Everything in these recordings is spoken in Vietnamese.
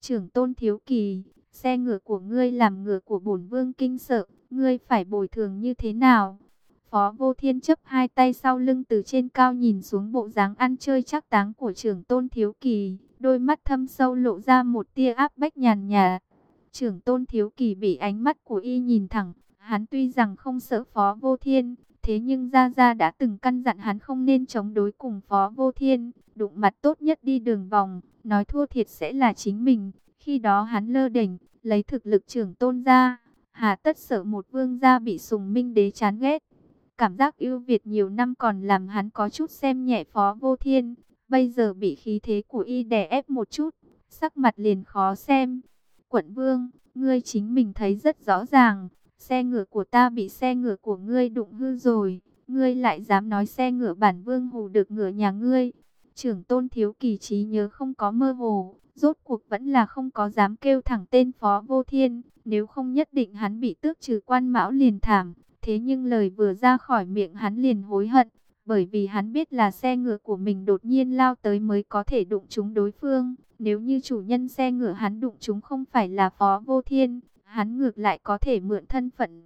Trưởng tôn thiếu kỳ, xe ngựa của ngươi làm ngựa của bổn vương kinh sợ, ngươi phải bồi thường như thế nào? Phó Vô Thiên chấp hai tay sau lưng từ trên cao nhìn xuống bộ dáng ăn chơi chắc táng của trưởng tôn thiếu kỳ, đôi mắt thâm sâu lộ ra một tia áp bách nhàn nhạt. Trưởng tôn thiếu kỳ bị ánh mắt của y nhìn thẳng, hắn tuy rằng không sợ Phó Vô Thiên, thế nhưng Gia Gia đã từng căn dặn hắn không nên chống đối cùng Phó Vô Thiên, đụng mặt tốt nhất đi đường vòng, nói thua thiệt sẽ là chính mình. Khi đó hắn lơ đễnh, lấy thực lực trưởng tôn ra, hà tất sợ một vương gia bị Sùng Minh Đế chán ghét. Cảm giác ưu việt nhiều năm còn làm hắn có chút xem nhẹ Phó Vô Thiên, bây giờ bị khí thế của y đè ép một chút, sắc mặt liền khó xem. Quận vương, ngươi chính mình thấy rất rõ ràng, xe ngựa của ta bị xe ngựa của ngươi đụng hư rồi, ngươi lại dám nói xe ngựa bản vương hù được ngựa nhà ngươi. Trưởng tôn thiếu kỳ trí nhớ không có mơ hồ, rốt cuộc vẫn là không có dám kêu thẳng tên Phó Vô Thiên, nếu không nhất định hắn bị tước trừ quan mão liền thảm. Thế nhưng lời vừa ra khỏi miệng hắn liền hối hận, bởi vì hắn biết là xe ngựa của mình đột nhiên lao tới mới có thể đụng trúng đối phương. Nếu như chủ nhân xe ngựa hắn đụng trúng không phải là Phó Vô Thiên, hắn ngược lại có thể mượn thân phận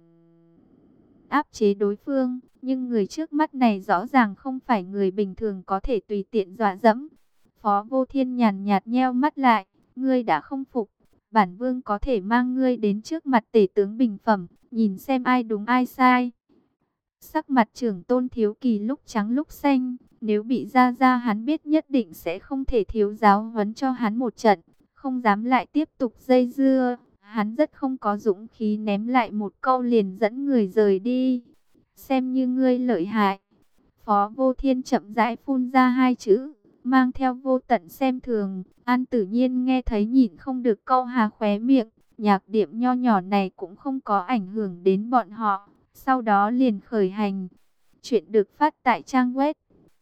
áp chế đối phương. Nhưng người trước mắt này rõ ràng không phải người bình thường có thể tùy tiện dọa dẫm. Phó Vô Thiên nhàn nhạt nheo mắt lại, ngươi đã không phục, bản vương có thể mang ngươi đến trước mặt tể tướng bình phẩm, nhìn xem ai đúng ai sai. Sắc mặt trưởng tôn thiếu kỳ lúc trắng lúc xanh, nếu bị Gia Gia hắn biết nhất định sẽ không thể thiếu giáo huấn cho hắn một trận, không dám lại tiếp tục dây dưa. Hắn rất không có dũng khí ném lại một câu liền dẫn người rời đi. Xem như ngươi lợi hại. Phó Vô Thiên chậm rãi phun ra hai chữ, mang theo vô tận xem thường. An Tử Nhiên nghe thấy nhịn không được câu hà khóe miệng. Nhạc điệu nho nhỏ này cũng không có ảnh hưởng đến bọn họ. Sau đó liền khởi hành. Chuyện được phát tại trang web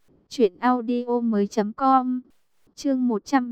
truyệnaudiomoi.com. Chương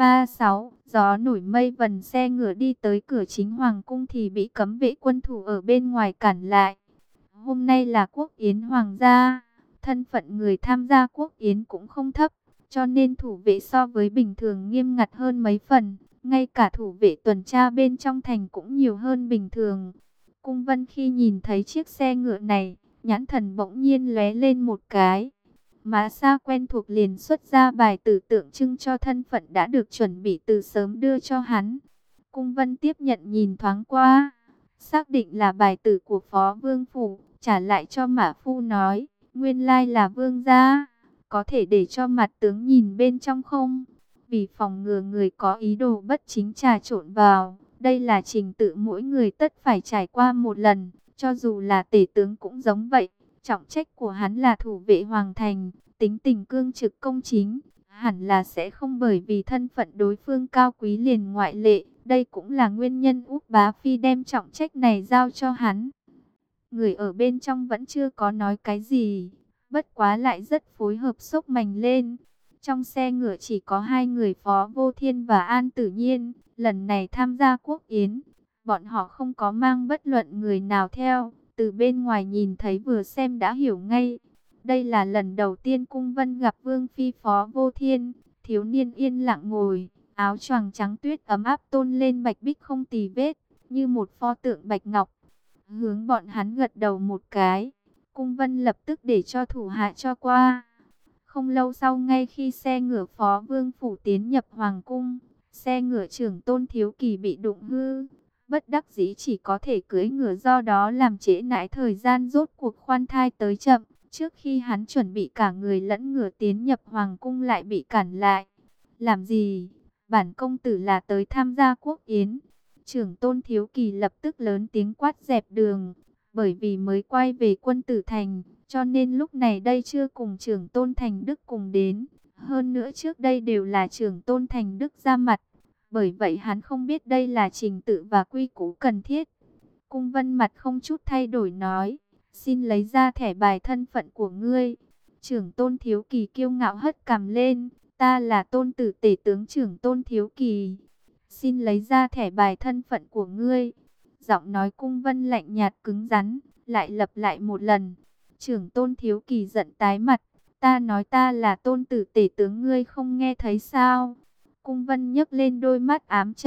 136, gió nổi mây vần, xe ngựa đi tới cửa chính hoàng cung thì bị cấm vệ quân thủ ở bên ngoài cản lại. Hôm nay là quốc yến hoàng gia, thân phận người tham gia quốc yến cũng không thấp, cho nên thủ vệ so với bình thường nghiêm ngặt hơn mấy phần, ngay cả thủ vệ tuần tra bên trong thành cũng nhiều hơn bình thường. Cung Vân khi nhìn thấy chiếc xe ngựa này, nhãn thần bỗng nhiên lóe lên một cái. Mã Sa quen thuộc liền xuất ra bài tử tượng trưng cho thân phận đã được chuẩn bị từ sớm đưa cho hắn. Cung Vân tiếp nhận nhìn thoáng qua, xác định là bài tử của Phó Vương Phủ, trả lại cho Mã Phu nói, nguyên lai là Vương gia, có thể để cho mặt tướng nhìn bên trong không? Vì phòng ngừa người có ý đồ bất chính trà trộn vào, đây là trình tự mỗi người tất phải trải qua một lần, cho dù là tể tướng cũng giống vậy. Trọng trách của hắn là thủ vệ hoàng thành, tính tình cương trực công chính, hẳn là sẽ không bởi vì thân phận đối phương cao quý liền ngoại lệ. Đây cũng là nguyên nhân Úc Bá Phi đem trọng trách này giao cho hắn. Người ở bên trong vẫn chưa có nói cái gì, bất quá lại rất phối hợp xốc mành lên. Trong xe ngựa chỉ có hai người Phó Vô Thiên và An Tử Nhiên, lần này tham gia quốc yến, bọn họ không có mang bất luận người nào theo. Từ bên ngoài nhìn thấy vừa xem đã hiểu ngay. Đây là lần đầu tiên Cung Vân gặp Vương Phi Phó Vô Thiên. Thiếu niên yên lặng ngồi, áo choàng trắng tuyết ấm áp tôn lên bạch bích không tì vết, như một pho tượng bạch ngọc. Hướng bọn hắn gật đầu một cái, Cung Vân lập tức để cho thủ hạ cho qua. Không lâu sau, ngay khi xe ngựa Phó Vương Phủ tiến nhập Hoàng Cung, xe ngựa trưởng tôn thiếu kỳ bị đụng hư. Bất đắc dĩ chỉ có thể cưỡi ngựa, do đó làm trễ nải thời gian, rốt cuộc khoan thai tới chậm. Trước khi hắn chuẩn bị cả người lẫn ngựa tiến nhập hoàng cung lại bị cản lại. Làm gì? Bản công tử là tới tham gia quốc yến. Trưởng tôn thiếu kỳ lập tức lớn tiếng quát dẹp đường. Bởi vì mới quay về quân tử thành, cho nên lúc này đây chưa cùng trưởng tôn thành đức cùng đến. Hơn nữa trước đây đều là trưởng tôn thành đức ra mặt. Bởi vậy hắn không biết đây là trình tự và quy củ cần thiết. Cung Vân mặt không chút thay đổi nói, xin lấy ra thẻ bài thân phận của ngươi. Trưởng tôn thiếu kỳ kiêu ngạo hất cằm lên, ta là tôn tử tể tướng trưởng tôn thiếu kỳ. Xin lấy ra thẻ bài thân phận của ngươi. Giọng nói Cung Vân lạnh nhạt cứng rắn, lại lặp lại một lần. Trưởng tôn thiếu kỳ giận tái mặt, ta nói ta là tôn tử tể tướng, ngươi không nghe thấy sao? Cung Vân nhấc lên đôi mắt ám trầm,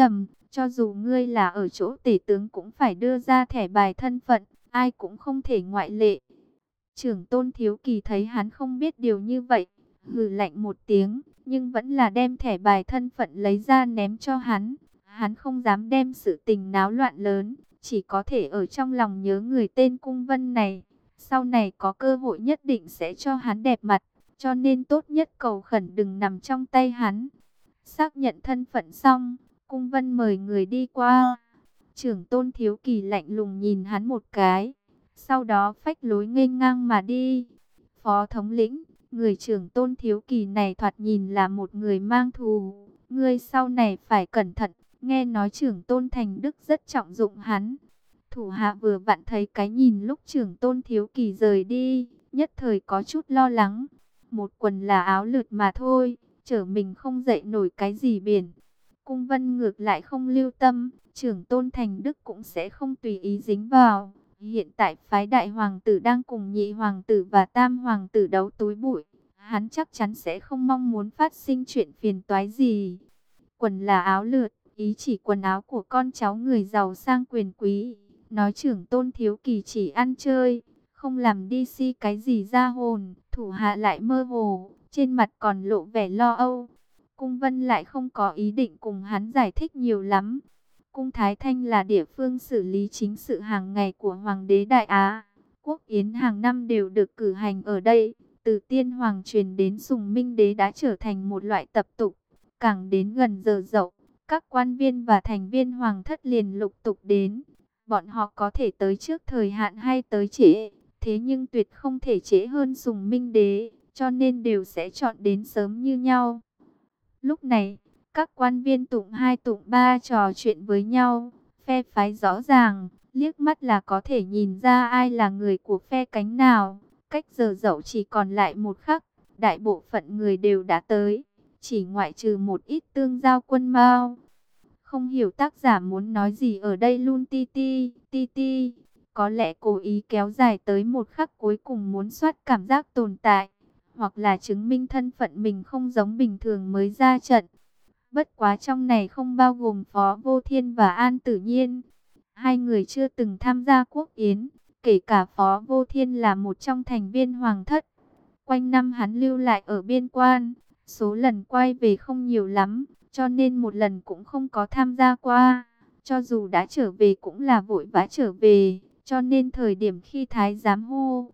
Cho dù ngươi là ở chỗ tể tướng cũng phải đưa ra thẻ bài thân phận, ai cũng không thể ngoại lệ. Trưởng tôn Thiếu Kỳ thấy hắn không biết điều như vậy, hừ lạnh một tiếng, nhưng vẫn là đem thẻ bài thân phận lấy ra ném cho hắn. Hắn không dám đem sự tình náo loạn lớn, chỉ có thể ở trong lòng nhớ người tên Cung Vân này. Sau này có cơ hội nhất định sẽ cho hắn đẹp mặt, cho nên tốt nhất cầu khẩn đừng nằm trong tay hắn. Xác nhận thân phận xong, Cung Vân mời người đi qua. Trưởng tôn Thiếu Kỳ lạnh lùng nhìn hắn một cái, sau đó phách lối nghênh ngang mà đi. Phó thống lĩnh, người trưởng tôn Thiếu Kỳ này thoạt nhìn là một người mang thù. Ngươi sau này phải cẩn thận, nghe nói trưởng tôn Thành Đức rất trọng dụng hắn. Thủ hạ vừa vặn thấy cái nhìn lúc trưởng tôn Thiếu Kỳ rời đi, nhất thời có chút lo lắng. Một quần là áo lượt mà thôi, chở mình không dậy nổi cái gì biển. Cung Vân ngược lại không lưu tâm, trưởng tôn Thành Đức cũng sẽ không tùy ý dính vào. Hiện tại phái đại hoàng tử đang cùng nhị hoàng tử và tam hoàng tử đấu túi bụi. Hắn chắc chắn sẽ không mong muốn phát sinh chuyện phiền toái gì. Quần là áo lượt, ý chỉ quần áo của con cháu người giàu sang quyền quý. Nói trưởng tôn Thiếu Kỳ chỉ ăn chơi, không làm đi si cái gì ra hồn. Thủ hạ lại mơ hồ, trên mặt còn lộ vẻ lo âu. Cung Vân lại không có ý định cùng hắn giải thích nhiều lắm. Cung Thái Thanh là địa phương xử lý chính sự hàng ngày của Hoàng đế Đại Á. Quốc yến hàng năm đều được cử hành ở đây. Từ Tiên Hoàng truyền đến Sùng Minh Đế đã trở thành một loại tập tục. Càng đến gần giờ dậu, các quan viên và thành viên Hoàng thất liền lục tục đến. Bọn họ có thể tới trước thời hạn hay tới trễ, thế nhưng tuyệt không thể trễ hơn Sùng Minh Đế, cho nên đều sẽ chọn đến sớm như nhau. Lúc này, các quan viên tụng hai tụng ba trò chuyện với nhau, phe phái rõ ràng, liếc mắt là có thể nhìn ra ai là người của phe cánh nào. Cách giờ dậu chỉ còn lại một khắc, đại bộ phận người đều đã tới, chỉ ngoại trừ một ít tương giao quân mao. Không hiểu tác giả muốn nói gì ở đây luôn ti ti, ti ti. Có lẽ cố ý kéo dài tới một khắc cuối cùng muốn soát cảm giác tồn tại, hoặc là chứng minh thân phận mình không giống bình thường mới ra trận. Bất quá trong này không bao gồm Phó Vô Thiên và An Tử Nhiên. Hai người chưa từng tham gia quốc yến, kể cả Phó Vô Thiên là một trong thành viên hoàng thất. Quanh năm hắn lưu lại ở biên quan, số lần quay về không nhiều lắm, cho nên một lần cũng không có tham gia qua. Cho dù đã trở về cũng là vội vã trở về, cho nên thời điểm khi Thái giám hô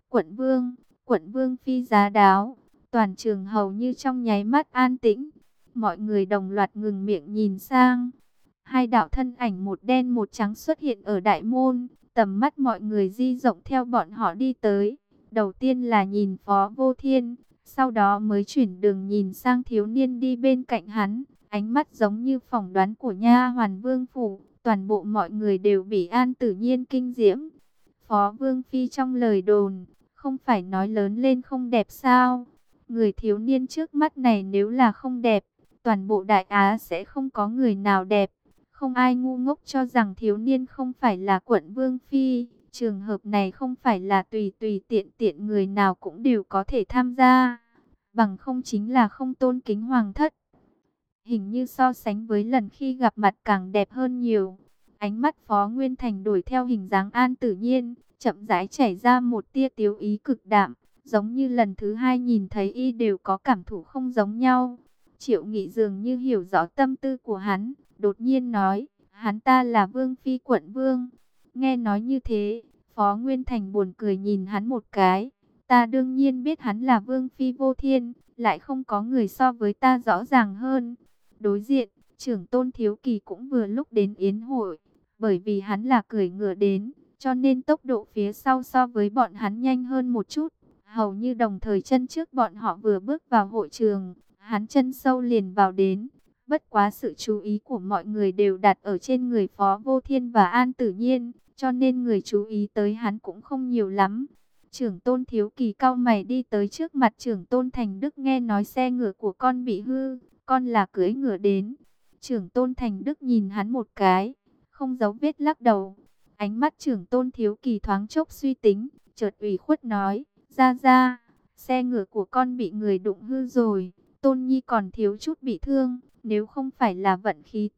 quận vương phi giá đáo, toàn trường hầu như trong nháy mắt an tĩnh. Mọi người đồng loạt ngừng miệng nhìn sang. Hai đạo thân ảnh một đen một trắng xuất hiện ở đại môn, tầm mắt mọi người di rộng theo bọn họ đi tới. Đầu tiên là nhìn Phó Vô Thiên, sau đó mới chuyển đường nhìn sang thiếu niên đi bên cạnh hắn. Ánh mắt giống như phỏng đoán của nha hoàn vương phủ, toàn bộ mọi người đều bị An Tử Nhiên kinh diễm. Phó Vương Phi trong lời đồn, không phải nói lớn lên không đẹp sao? Người thiếu niên trước mắt này nếu là không đẹp, toàn bộ Đại Á sẽ không có người nào đẹp. Không ai ngu ngốc cho rằng thiếu niên không phải là quận Vương Phi. Trường hợp này không phải là tùy tùy tiện tiện người nào cũng đều có thể tham gia. Bằng không chính là không tôn kính hoàng thất. Hình như so sánh với lần khi gặp mặt càng đẹp hơn nhiều. Ánh mắt Phó Nguyên Thành đổi theo hình dáng An Tử Nhiên, chậm rãi chảy ra một tia tiếu ý cực đạm. Giống như lần thứ hai nhìn thấy y đều có cảm thụ không giống nhau. Triệu Nghị dường như hiểu rõ tâm tư của hắn, đột nhiên nói, hắn ta là Vương Phi quận Vương. Nghe nói như thế, Phó Nguyên Thành buồn cười nhìn hắn một cái. Ta đương nhiên biết hắn là Vương Phi Vô Thiên, lại không có người so với ta rõ ràng hơn. Đối diện, trưởng tôn Thiếu Kỳ cũng vừa lúc đến yến hội, bởi vì hắn là cưỡi ngựa đến, cho nên tốc độ phía sau so với bọn hắn nhanh hơn một chút. Hầu như đồng thời chân trước bọn họ vừa bước vào hội trường, hắn chân sâu liền vào đến. Bất quá sự chú ý của mọi người đều đặt ở trên người Phó Vô Thiên và An Tử Nhiên, cho nên người chú ý tới hắn cũng không nhiều lắm. Trưởng tôn Thiếu Kỳ cau mày đi tới trước mặt trưởng tôn Thành Đức, nghe nói xe ngựa của con bị hư, con là cưỡi ngựa đến. Trưởng tôn Thành Đức nhìn hắn một cái, không giấu vết lắc đầu. Ánh mắt trưởng tôn Thiếu Kỳ thoáng chốc suy tính, chợt ủy khuất nói, ra, xe ngựa của con bị người đụng hư rồi, Tôn Nhi còn thiếu chút bị thương, nếu không phải là vận khí tốt,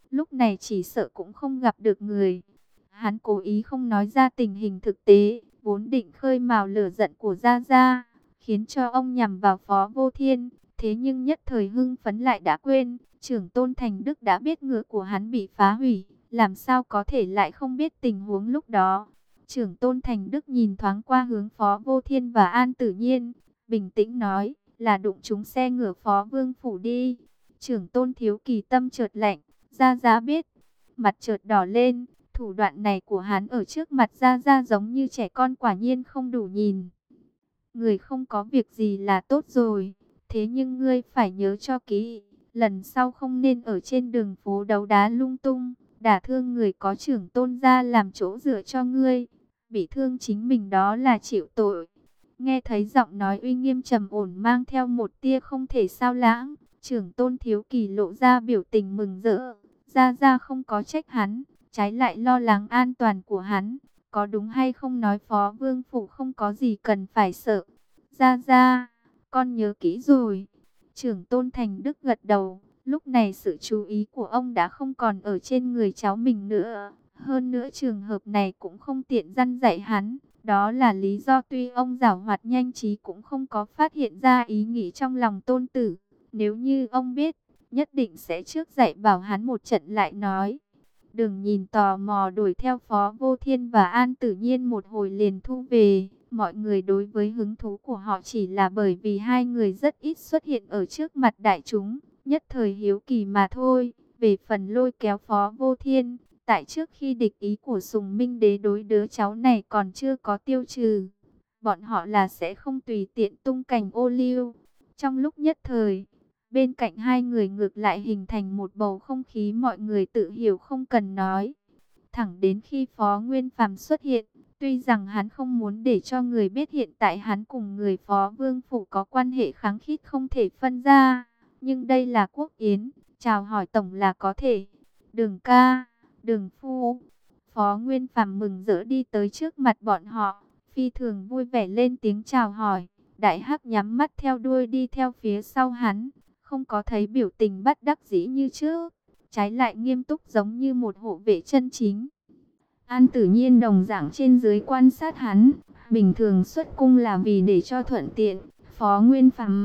lúc này chỉ sợ cũng không gặp được người. Hắn cố ý không nói ra tình hình thực tế, vốn định khơi mào lửa giận của Gia Gia, khiến cho ông nhằm vào Phó Vô Thiên. Thế nhưng nhất thời hưng phấn lại đã quên, trưởng tôn Thành Đức đã biết ngựa của hắn bị phá hủy, làm sao có thể lại không biết tình huống lúc đó. Trưởng tôn Thành Đức nhìn thoáng qua hướng Phó Vô Thiên và An Tử Nhiên, bình tĩnh nói, là đụng trúng xe ngựa Phó Vương Phủ đi. Trưởng tôn Thiếu Kỳ tâm chợt lạnh, Gia Gia biết, mặt chợt đỏ lên, thủ đoạn này của hắn ở trước mặt Gia Gia giống như trẻ con, quả nhiên không đủ nhìn. Người không có việc gì là tốt rồi, thế nhưng ngươi phải nhớ cho kỹ, lần sau không nên ở trên đường phố đấu đá lung tung, đả thương người có trưởng tôn gia làm chỗ dựa cho ngươi, bị thương chính mình đó là chịu tội. Nghe thấy giọng nói uy nghiêm trầm ổn mang theo một tia không thể sao lãng, trưởng tôn Thiếu Kỳ lộ ra biểu tình mừng rỡ. Gia Gia không có trách hắn, trái lại lo lắng an toàn của hắn. Có đúng hay không nói Phó Vương Phủ không có gì cần phải sợ. Gia Gia, con nhớ kỹ rồi. Trưởng tôn Thành Đức gật đầu. Lúc này sự chú ý của ông đã không còn ở trên người cháu mình nữa. Hơn nữa trường hợp này cũng không tiện răn dạy hắn. Đó là lý do tuy ông giảo hoạt nhanh trí cũng không có phát hiện ra ý nghĩ trong lòng tôn tử. Nếu như ông biết, nhất định sẽ trước dạy bảo hắn một trận lại nói. Đừng nhìn tò mò đuổi theo Phó Vô Thiên và An Tử Nhiên một hồi liền thu về. Mọi người đối với hứng thú của họ chỉ là bởi vì hai người rất ít xuất hiện ở trước mặt đại chúng, nhất thời hiếu kỳ mà thôi. Về phần lôi kéo Phó Vô Thiên, tại trước khi địch ý của Sùng Minh Đế đối đứa cháu này còn chưa có tiêu trừ, bọn họ là sẽ không tùy tiện tung cành ô liu. Trong lúc nhất thời, bên cạnh hai người ngược lại hình thành một bầu không khí mọi người tự hiểu không cần nói. Thẳng đến khi Phó Nguyên Phàm xuất hiện, tuy rằng hắn không muốn để cho người biết hiện tại hắn cùng người Phó Vương Phủ có quan hệ khăng khít không thể phân ra, nhưng đây là quốc yến, chào hỏi tổng là có thể. Đường ca, Đường phu. Phó Nguyên Phàm mừng rỡ đi tới trước mặt bọn họ, phi thường vui vẻ lên tiếng chào hỏi. Đại Hắc nhắm mắt theo đuôi đi theo phía sau hắn, không có thấy biểu tình bất đắc dĩ như trước, trái lại nghiêm túc giống như một hộ vệ chân chính. An Tử Nhiên đồng dạng trên dưới quan sát hắn, bình thường xuất cung là vì để cho thuận tiện. Phó Nguyên Phàm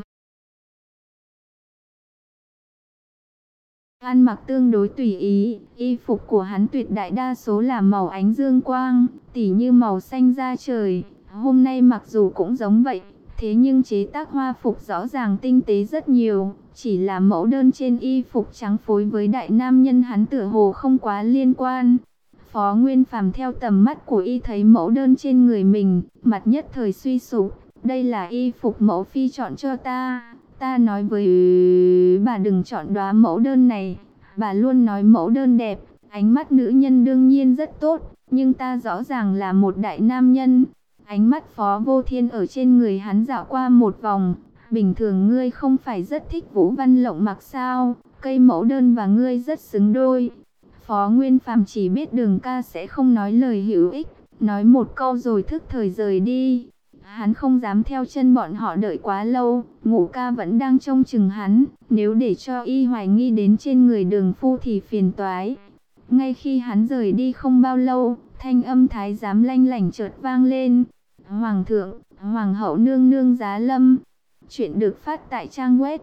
ăn mặc tương đối tùy ý, y phục của hắn tuyệt đại đa số là màu ánh dương quang, tỉ như màu xanh da trời. Hôm nay mặc dù cũng giống vậy, thế nhưng chế tác hoa phục rõ ràng tinh tế rất nhiều, chỉ là mẫu đơn trên y phục trắng phối với đại nam nhân hắn tựa hồ không quá liên quan. Phó Nguyên Phàm theo tầm mắt của y thấy mẫu đơn trên người mình, mặt nhất thời suy sụp, đây là y phục mẫu phi chọn cho ta. Ta nói với bà đừng chọn đóa mẫu đơn này, bà luôn nói mẫu đơn đẹp, ánh mắt nữ nhân đương nhiên rất tốt, nhưng ta rõ ràng là một đại nam nhân. Ánh mắt Phó Vô Thiên ở trên người hắn dạo qua một vòng, bình thường ngươi không phải rất thích Vũ Văn Lộng Mặc sao, cây mẫu đơn và ngươi rất xứng đôi. Phó Nguyên Phàm chỉ biết Đường ca sẽ không nói lời hữu ích, nói một câu rồi thức thời rời đi. Hắn không dám theo chân bọn họ đợi quá lâu, Ngũ ca vẫn đang trông chừng hắn, nếu để cho y hoài nghi đến trên người Đường phu thì phiền toái. Ngay khi hắn rời đi không bao lâu, thanh âm thái giám lanh lảnh chợt vang lên. Hoàng thượng, hoàng hậu nương nương giá lâm. Chuyện được phát tại trang web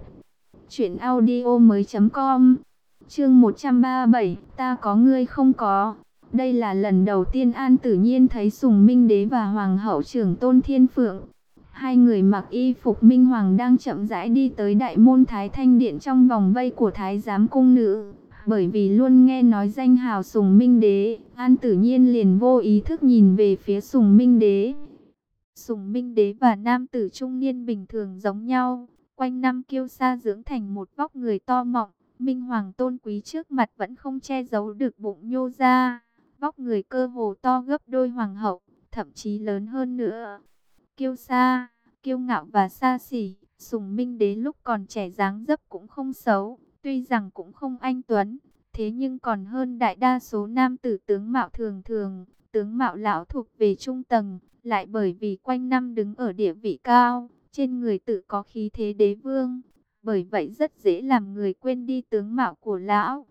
truyệnaudiomoi.com. Chương 137, ta có ngươi không có. Đây là lần đầu tiên An Tử Nhiên thấy Sùng Minh Đế và Hoàng hậu trưởng tôn Thiên Phượng. Hai người mặc y phục minh hoàng đang chậm rãi đi tới đại môn Thái Thanh Điện trong vòng vây của Thái giám cung nữ. Bởi vì luôn nghe nói danh hào Sùng Minh Đế, An Tử Nhiên liền vô ý thức nhìn về phía Sùng Minh Đế. Sùng Minh Đế và nam tử trung niên bình thường giống nhau, quanh năm kiêu sa dưỡng thành một vóc người to mọng. Minh Hoàng tôn quý trước mặt vẫn không che giấu được bụng nhô ra, vóc người cơ hồ to gấp đôi hoàng hậu, thậm chí lớn hơn nữa. Kiêu sa, kiêu ngạo và xa xỉ, Sùng Minh Đế lúc còn trẻ dáng dấp cũng không xấu, tuy rằng cũng không anh tuấn, thế nhưng còn hơn đại đa số nam tử tướng mạo thường thường. Tướng mạo lão thuộc về trung tầng, lại bởi vì quanh năm đứng ở địa vị cao, trên người tự có khí thế đế vương. Bởi vậy rất dễ làm người quên đi tướng mạo của lão.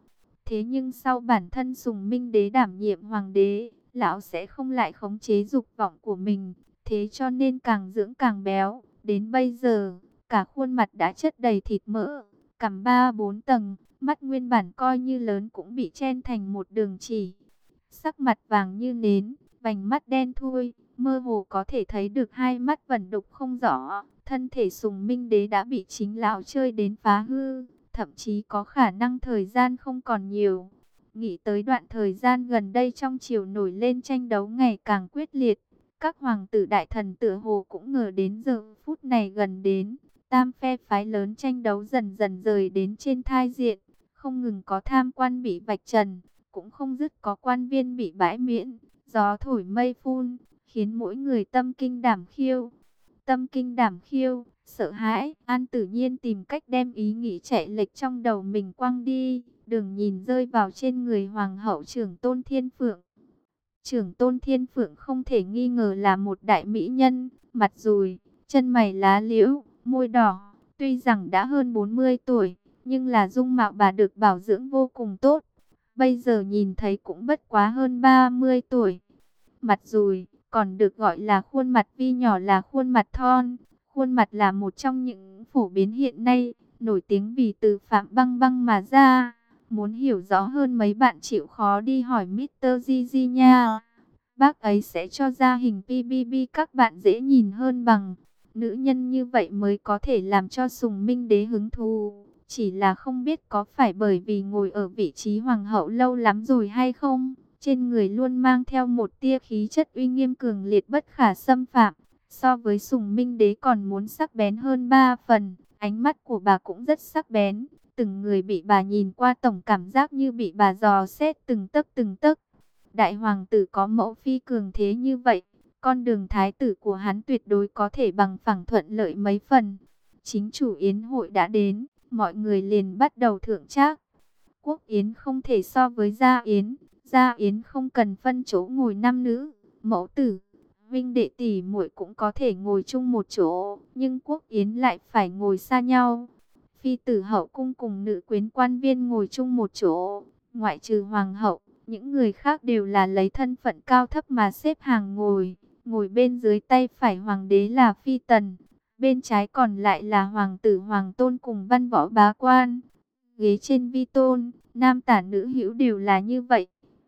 Thế nhưng sau bản thân Sùng Minh Đế đảm nhiệm hoàng đế, lão sẽ không lại khống chế dục vọng của mình, thế cho nên càng dưỡng càng béo. Đến bây giờ, cả khuôn mặt đã chất đầy thịt mỡ, cằm 3-4 tầng, mắt nguyên bản coi như lớn cũng bị chen thành một đường chỉ. Sắc mặt vàng như nến, vành mắt đen thui, mơ hồ có thể thấy được hai mắt vẩn đục không rõ. Thân thể Sùng Minh Đế đã bị chính lão chơi đến phá hư, thậm chí có khả năng thời gian không còn nhiều. Nghĩ tới đoạn thời gian gần đây trong triều nổi lên tranh đấu ngày càng quyết liệt, các hoàng tử đại thần tựa hồ cũng ngờ đến giờ phút này gần đến. Tam phe phái lớn tranh đấu dần dần rời đến trên thai diện, không ngừng có tham quan bị vạch trần, cũng không dứt có quan viên bị bãi miễn. Gió thổi mây phun, khiến mỗi người tâm kinh đảm khiêu. Tâm kinh đảm khiêu, sợ hãi, An Tử Nhiên tìm cách đem ý nghĩ chạy lệch trong đầu mình quăng đi, đừng nhìn rơi vào trên người Hoàng hậu Trưởng Tôn Thiên Phượng. Trưởng Tôn Thiên Phượng không thể nghi ngờ là một đại mỹ nhân, mặt dùi, chân mày lá liễu, môi đỏ, tuy rằng đã hơn 40 tuổi, nhưng là dung mạo bà được bảo dưỡng vô cùng tốt. Bây giờ nhìn thấy cũng bất quá hơn 30 tuổi. Mặt dùi, còn được gọi là khuôn mặt vi nhỏ là khuôn mặt thon. Khuôn mặt là một trong những phổ biến hiện nay, nổi tiếng vì từ Phạm Băng Băng mà ra. Muốn hiểu rõ hơn mấy bạn chịu khó đi hỏi Mr. Gigi nha. Bác ấy sẽ cho ra hình PBB các bạn dễ nhìn hơn bằng. Nữ nhân như vậy mới có thể làm cho Sùng Minh Đế hứng thú. Chỉ là không biết có phải bởi vì ngồi ở vị trí hoàng hậu lâu lắm rồi hay không. Trên người luôn mang theo một tia khí chất uy nghiêm cường liệt bất khả xâm phạm. So với Sùng Minh Đế còn muốn sắc bén hơn 3 phần. Ánh mắt của bà cũng rất sắc bén. Từng người bị bà nhìn qua tổng cảm giác như bị bà dò xét từng tấc từng tấc. Đại hoàng tử có mẫu phi cường thế như vậy, con đường thái tử của hắn tuyệt đối có thể bằng phẳng thuận lợi mấy phần. Chính chủ yến hội đã đến, mọi người liền bắt đầu thưởng trác. Quốc yến không thể so với gia yến không cần phân chỗ ngồi nam nữ, mẫu tử, huynh đệ tỷ muội cũng có thể ngồi chung một chỗ, nhưng quốc yến lại phải ngồi xa nhau. Phi tử hậu cung cùng nữ quyến quan viên ngồi chung một chỗ, ngoại trừ hoàng hậu, những người khác đều là lấy thân phận cao thấp mà xếp hàng ngồi. Ngồi bên dưới tay phải hoàng đế là phi tần, bên trái còn lại là hoàng tử hoàng tôn cùng văn võ bá quan. Ghế trên vi tôn, nam tả nữ hữu đều là như vậy.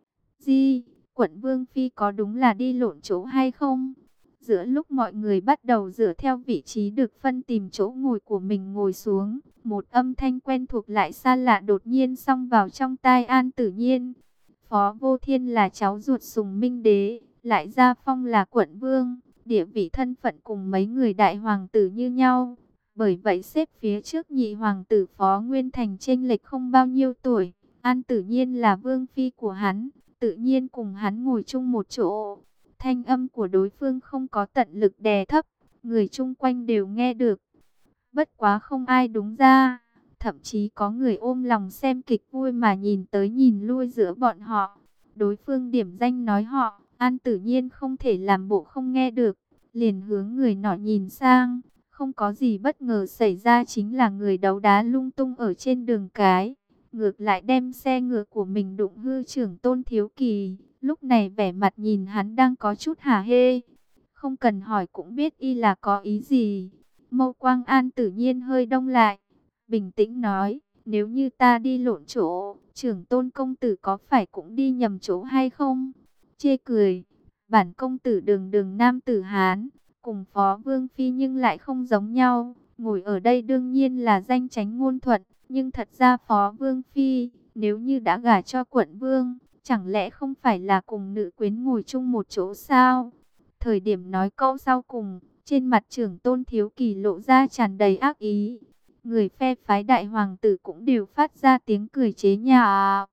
Di, quận vương phi có đúng là đi lộn chỗ hay không? Giữa lúc mọi người bắt đầu dựa theo vị trí được phân tìm chỗ ngồi của mình ngồi xuống, một âm thanh quen thuộc lại xa lạ đột nhiên xông vào trong tai An Tử Nhiên. Phó Vô Thiên là cháu ruột Sùng Minh Đế, lại gia phong là quận vương, địa vị thân phận cùng mấy người đại hoàng tử như nhau. Bởi vậy xếp phía trước nhị hoàng tử Phó Nguyên Thành chênh lệch không bao nhiêu tuổi. An Tử Nhiên là vương phi của hắn, tự nhiên cùng hắn ngồi chung một chỗ. Thanh âm của đối phương không có tận lực đè thấp, người chung quanh đều nghe được. Bất quá không ai đúng ra, thậm chí có người ôm lòng xem kịch vui mà nhìn tới nhìn lui giữa bọn họ. Đối phương điểm danh nói họ, An Tử Nhiên không thể làm bộ không nghe được, liền hướng người nọ nhìn sang. Không có gì bất ngờ xảy ra, chính là người đấu đá lung tung ở trên đường cái, ngược lại đem xe ngựa của mình đụng hư Trưởng Tôn Thiếu Kỳ. Lúc này vẻ mặt nhìn hắn đang có chút hả hê, không cần hỏi cũng biết y là có ý gì. Mâu quang An Tử Nhiên hơi đông lại, bình tĩnh nói, nếu như ta đi lộn chỗ, Trưởng Tôn công tử có phải cũng đi nhầm chỗ hay không? Chê cười, bản công tử đường đường nam tử Hán, cùng Phó Vương Phi nhưng lại không giống nhau. Ngồi ở đây đương nhiên là danh chánh ngôn thuận, nhưng thật ra Phó Vương Phi, nếu như đã gả cho quận vương, chẳng lẽ không phải là cùng nữ quyến ngồi chung một chỗ sao? Thời điểm nói câu sau cùng, trên mặt Trưởng Tôn Thiếu Kỳ lộ ra tràn đầy ác ý. Người phe phái đại hoàng tử cũng đều phát ra tiếng cười chế nhạo.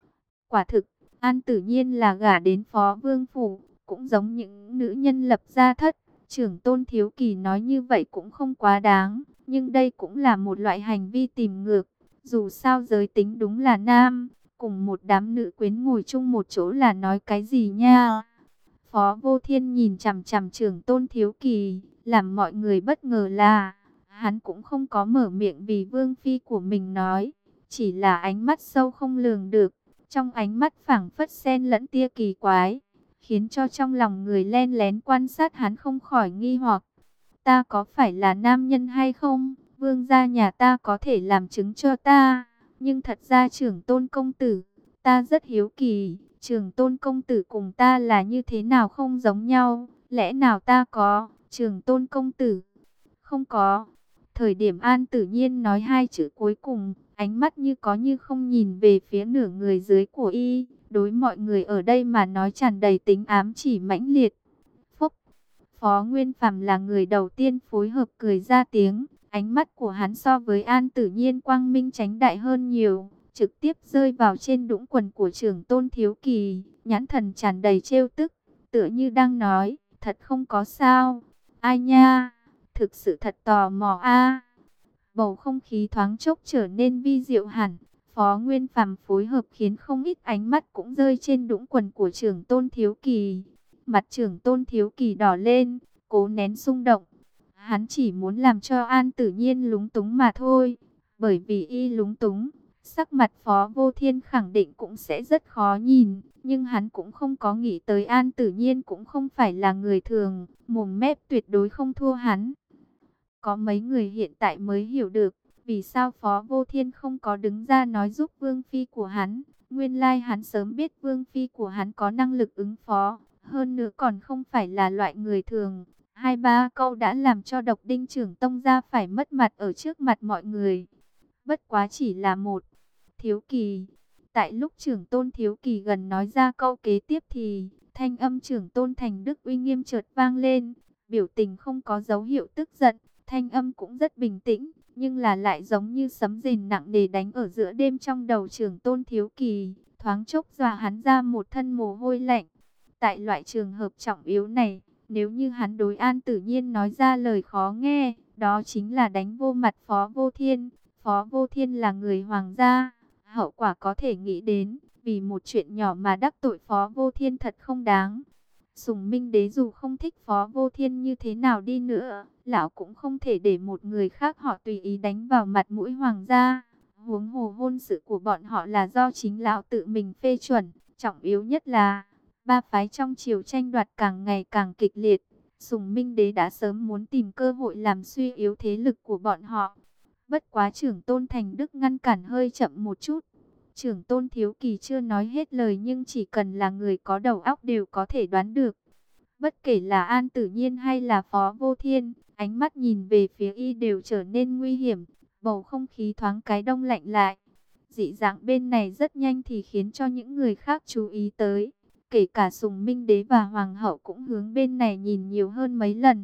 Quả thực, An Tử Nhiên là gả đến Phó Vương phủ, cũng giống những nữ nhân lập gia thất. Trưởng Tôn Thiếu Kỳ nói như vậy cũng không quá đáng, nhưng đây cũng là một loại hành vi tìm ngược. Dù sao giới tính đúng là nam, cùng một đám nữ quyến ngồi chung một chỗ là nói cái gì nha. Phó Vô Thiên nhìn chằm chằm Trưởng Tôn Thiếu Kỳ, làm mọi người bất ngờ là hắn cũng không có mở miệng vì vương phi của mình nói, chỉ là ánh mắt sâu không lường được, trong ánh mắt phảng phất xen lẫn tia kỳ quái, khiến cho trong lòng người len lén quan sát hắn không khỏi nghi hoặc. Ta có phải là nam nhân hay không? Vương gia nhà ta có thể làm chứng cho ta. Nhưng thật ra Trưởng Tôn công tử, ta rất hiếu kỳ, Trưởng Tôn công tử cùng ta là như thế nào không giống nhau? Lẽ nào ta có, Trưởng Tôn công tử? Không có. Thời điểm An Tử Nhiên nói hai chữ cuối cùng, ánh mắt như có như không nhìn về phía nửa người dưới của y, đối mọi người ở đây mà nói tràn đầy tính ám chỉ mãnh liệt. Phúc, Phó Nguyên Phàm là người đầu tiên phối hợp cười ra tiếng, ánh mắt của hắn so với An Tử Nhiên quang minh chánh đại hơn nhiều, trực tiếp rơi vào trên đũng quần của Trưởng Tôn Thiếu Kỳ, nhãn thần tràn đầy trêu tức, tựa như đang nói, thật không có sao. Ai nha, thực sự thật tò mò a. Bầu không khí thoáng chốc trở nên vi diệu hẳn. Phó Nguyên Phàm phối hợp khiến không ít ánh mắt cũng rơi trên đũng quần của Trưởng Tôn Thiếu Kỳ. Mặt Trưởng Tôn Thiếu Kỳ đỏ lên, cố nén xung động. Hắn chỉ muốn làm cho An Tử Nhiên lúng túng mà thôi. Bởi vì y lúng túng, sắc mặt Phó Vô Thiên khẳng định cũng sẽ rất khó nhìn. Nhưng hắn cũng không có nghĩ tới An Tử Nhiên cũng không phải là người thường, mồm mép tuyệt đối không thua hắn. Có mấy người hiện tại mới hiểu được, vì sao Phó Vô Thiên không có đứng ra nói giúp Vương Phi của hắn. Nguyên lai hắn sớm biết Vương Phi của hắn có năng lực ứng phó, hơn nữa còn không phải là loại người thường. Hai ba câu đã làm cho Độc Đinh Trưởng Tông gia phải mất mặt ở trước mặt mọi người. Bất quá chỉ là một Thiếu Kỳ. Tại lúc Trưởng Tôn Thiếu Kỳ gần nói ra câu kế tiếp thì thanh âm Trưởng Tôn Thành Đức uy nghiêm chợt vang lên, biểu tình không có dấu hiệu tức giận, thanh âm cũng rất bình tĩnh, nhưng là lại giống như sấm rền nặng nề đánh ở giữa đêm trong đầu Trưởng Tôn Thiếu Kỳ, thoáng chốc dọa hắn ra một thân mồ hôi lạnh. Tại loại trường hợp trọng yếu này, nếu như hắn đối An Tử Nhiên nói ra lời khó nghe, đó chính là đánh vô mặt Phó Vô Thiên. Phó Vô Thiên là người hoàng gia, hậu quả có thể nghĩ đến, vì một chuyện nhỏ mà đắc tội Phó Vô Thiên thật không đáng. Sùng Minh Đế dù không thích Phó Vô Thiên như thế nào đi nữa, lão cũng không thể để một người khác họ tùy ý đánh vào mặt mũi hoàng gia. Huống hồ hôn sự của bọn họ là do chính lão tự mình phê chuẩn, trọng yếu nhất là ba phái trong triều tranh đoạt càng ngày càng kịch liệt. Sùng Minh Đế đã sớm muốn tìm cơ hội làm suy yếu thế lực của bọn họ. Bất quá Trưởng Tôn Thành Đức ngăn cản hơi chậm một chút. Trưởng Tôn Thiếu Kỳ chưa nói hết lời nhưng chỉ cần là người có đầu óc đều có thể đoán được. Bất kể là An Tử Nhiên hay là Phó Vô Thiên, ánh mắt nhìn về phía y đều trở nên nguy hiểm. Bầu không khí thoáng cái đông lạnh lại. Dị dạng bên này rất nhanh thì khiến cho những người khác chú ý tới. Kể cả Sùng Minh Đế và Hoàng hậu cũng hướng bên này nhìn nhiều hơn mấy lần.